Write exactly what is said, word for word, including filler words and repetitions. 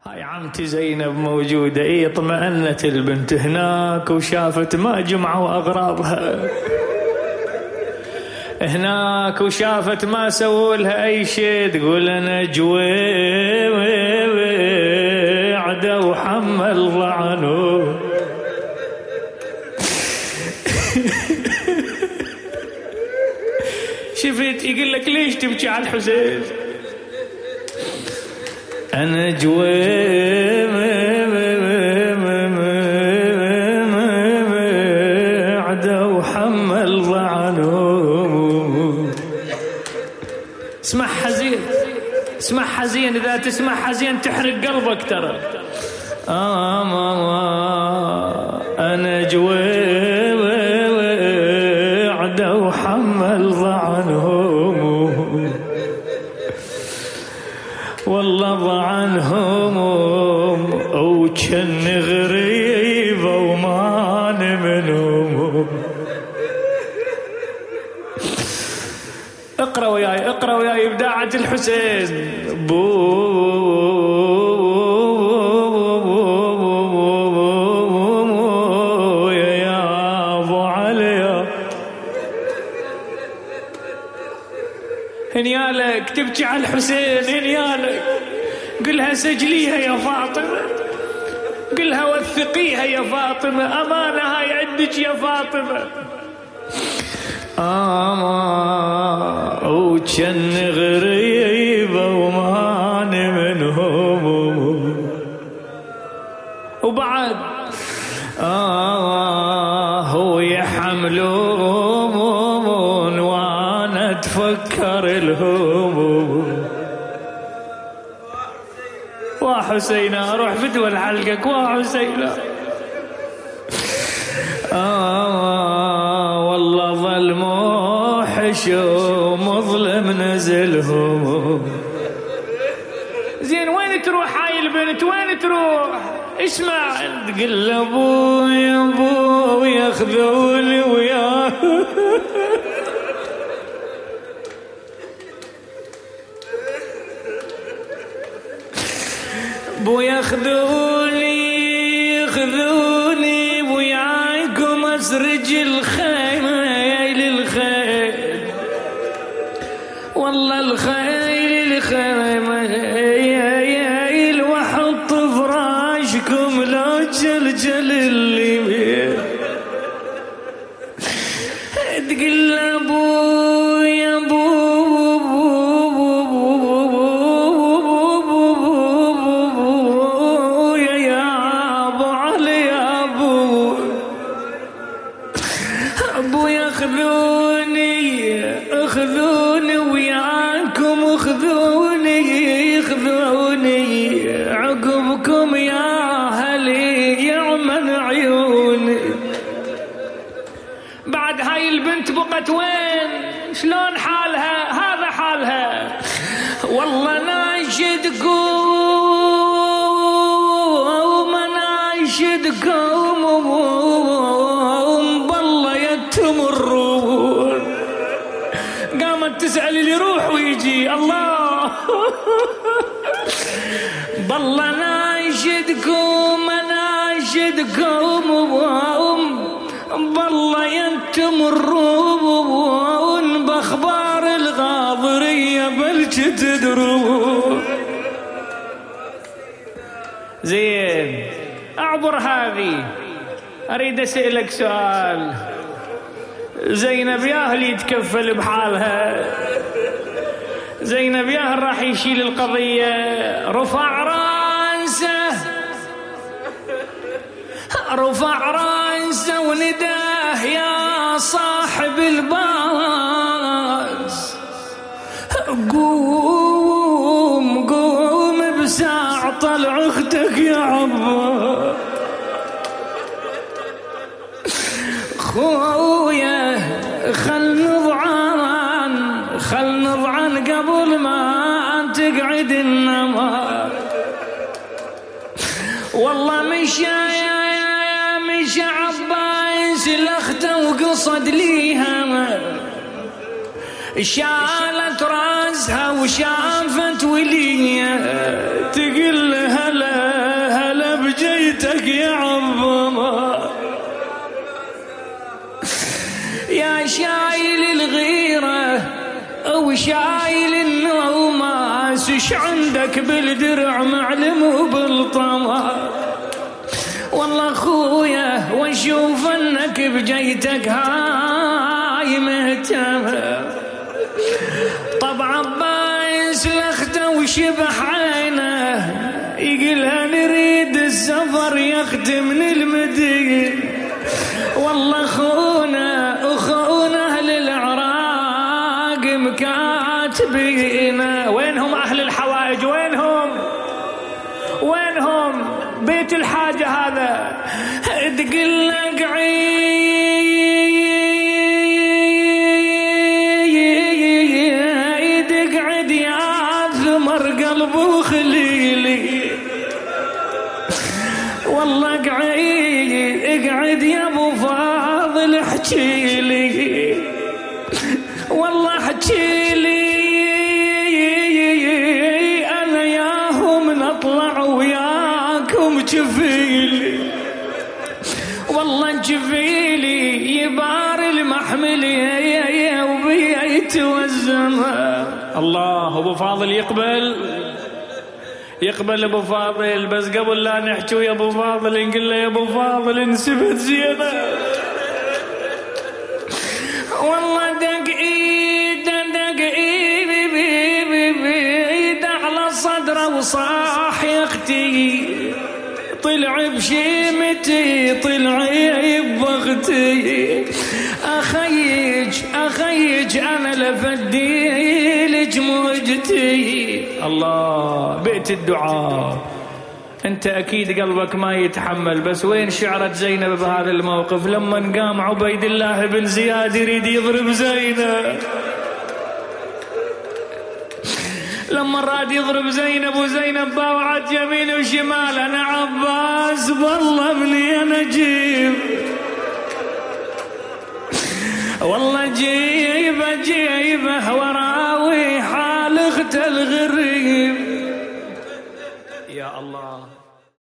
هاي عمتي زينب موجودة. إيه اطمأنت البنت هناك وشافت ما جمعوا أغراضها هناك، وشافت ما سووا لها أي شيء. تقول أنا جويعدة وحمل ضعنه. شفت يقول لك ليش تبكي على الحسين؟ أنا جويعدة وحمل ضعنه. اسمع حزين، اسمع حزين، إذا تسمع حزين تحرق قلبك ترى. آه ماما أنا جويعدة وحمل ضعنه، والله ضعنهم وكن غريبة ومان منهم. اقرأ وياي، اقرأ وياي إبداعة الحسين. بو يا أبو علي هنيالك تبكي على الحسين، هنيالك قلها سجليها يا فاطمة، قلها وثقيها يا فاطمة، أمانة هاي عندك يا فاطمة. آما وكن غريبة وماني منهم، وبعد آه هو يحملون وانا اتفكر الهموم. وحسينا اروح بدول حلقك وحسينا. آه والله ظل موحش ومظلم نزلهم. زين وين تروح هاي البنت، وين تروح؟ اسمع، تقول ابوي ابوي ياخذوني وياه. ابو ياخذوني ياخذوني وياكم اسرج الخيل الخيل، والله الخيل الخيل واحط فراشكم لو جلجل الليل. تقول ابوي ابوي يا ابو علي يا ابو ابو ياخذوني اخذوني وياكم اخذوني اخذوني عقبكم يا اهلي يعمن عيوني. بعد هاي البنت بقت وين؟ شلون حالها؟ هذا حالها. والله ناشدكم ناشدكم بالله يتمرون. قامت تسأل اللي يروح ويجي الله. بالله ناشدكم ناشدكم بالله يتمرون باخبار الغاضريه بلش تدرون. زين اعبر هذه، اريد اسالك سؤال. زينب ياهل يتكفل بحالها، زينب ياهل راح يشيل القضيه. رفع راسه رفع راسه ونداه يا صاحب الباس، قوم قوم بساعة طلع اختك يا عباس. خويا خل نضعن خل نضعن قبل ما تقعد النمار. والله مش مش عباس الاخته وقصد ليها، شالت راسها وشافت ولية تقول هلا وشايل النوماس، ايش عندك بالدرع معلم وبالطمع؟ والله خويا واشوف انك بجيتك هاي مهتم. طبعا بايس لخته وشبح عينه، يقلها نريد السفر ياخد من المدين. والله خونا اخونا اهل العراق مكاتبينا. وينهم اهل الحوائج؟ وينهم وينهم بيت الحاجة هذا؟ تقول لك عيد اقعد يا ثمر قلب وخليلي. والله اقعد اقعد يا ابو فاضل احكي لي، والله احكي لي انا ياهم نطلع وياكم جفيلي. والله جفيلي يبار المحمل يا وبيت والزمان. الله ابو فاضل يقبل يقبل ابو فاضل. بس قبل لا نحكي يا ابو فاضل نقول له يا ابو فاضل انسبت زينه. والله دق ايد دق ايد على صدره وصاح يا اختي، طلع بشيمتي طلع ببختي. اخيج اخيج انا لفدي لك موجتي. الله بيت الدعاء. انت اكيد قلبك ما يتحمل، بس وين شعرت زينب بهذا الموقف لما قام عبيد الله بن زياد يريد يضرب زينب؟ لما راد يضرب زينب وزينب باوعت يمين وشمال، انا عباس بالله ابني انا جيب، والله جيب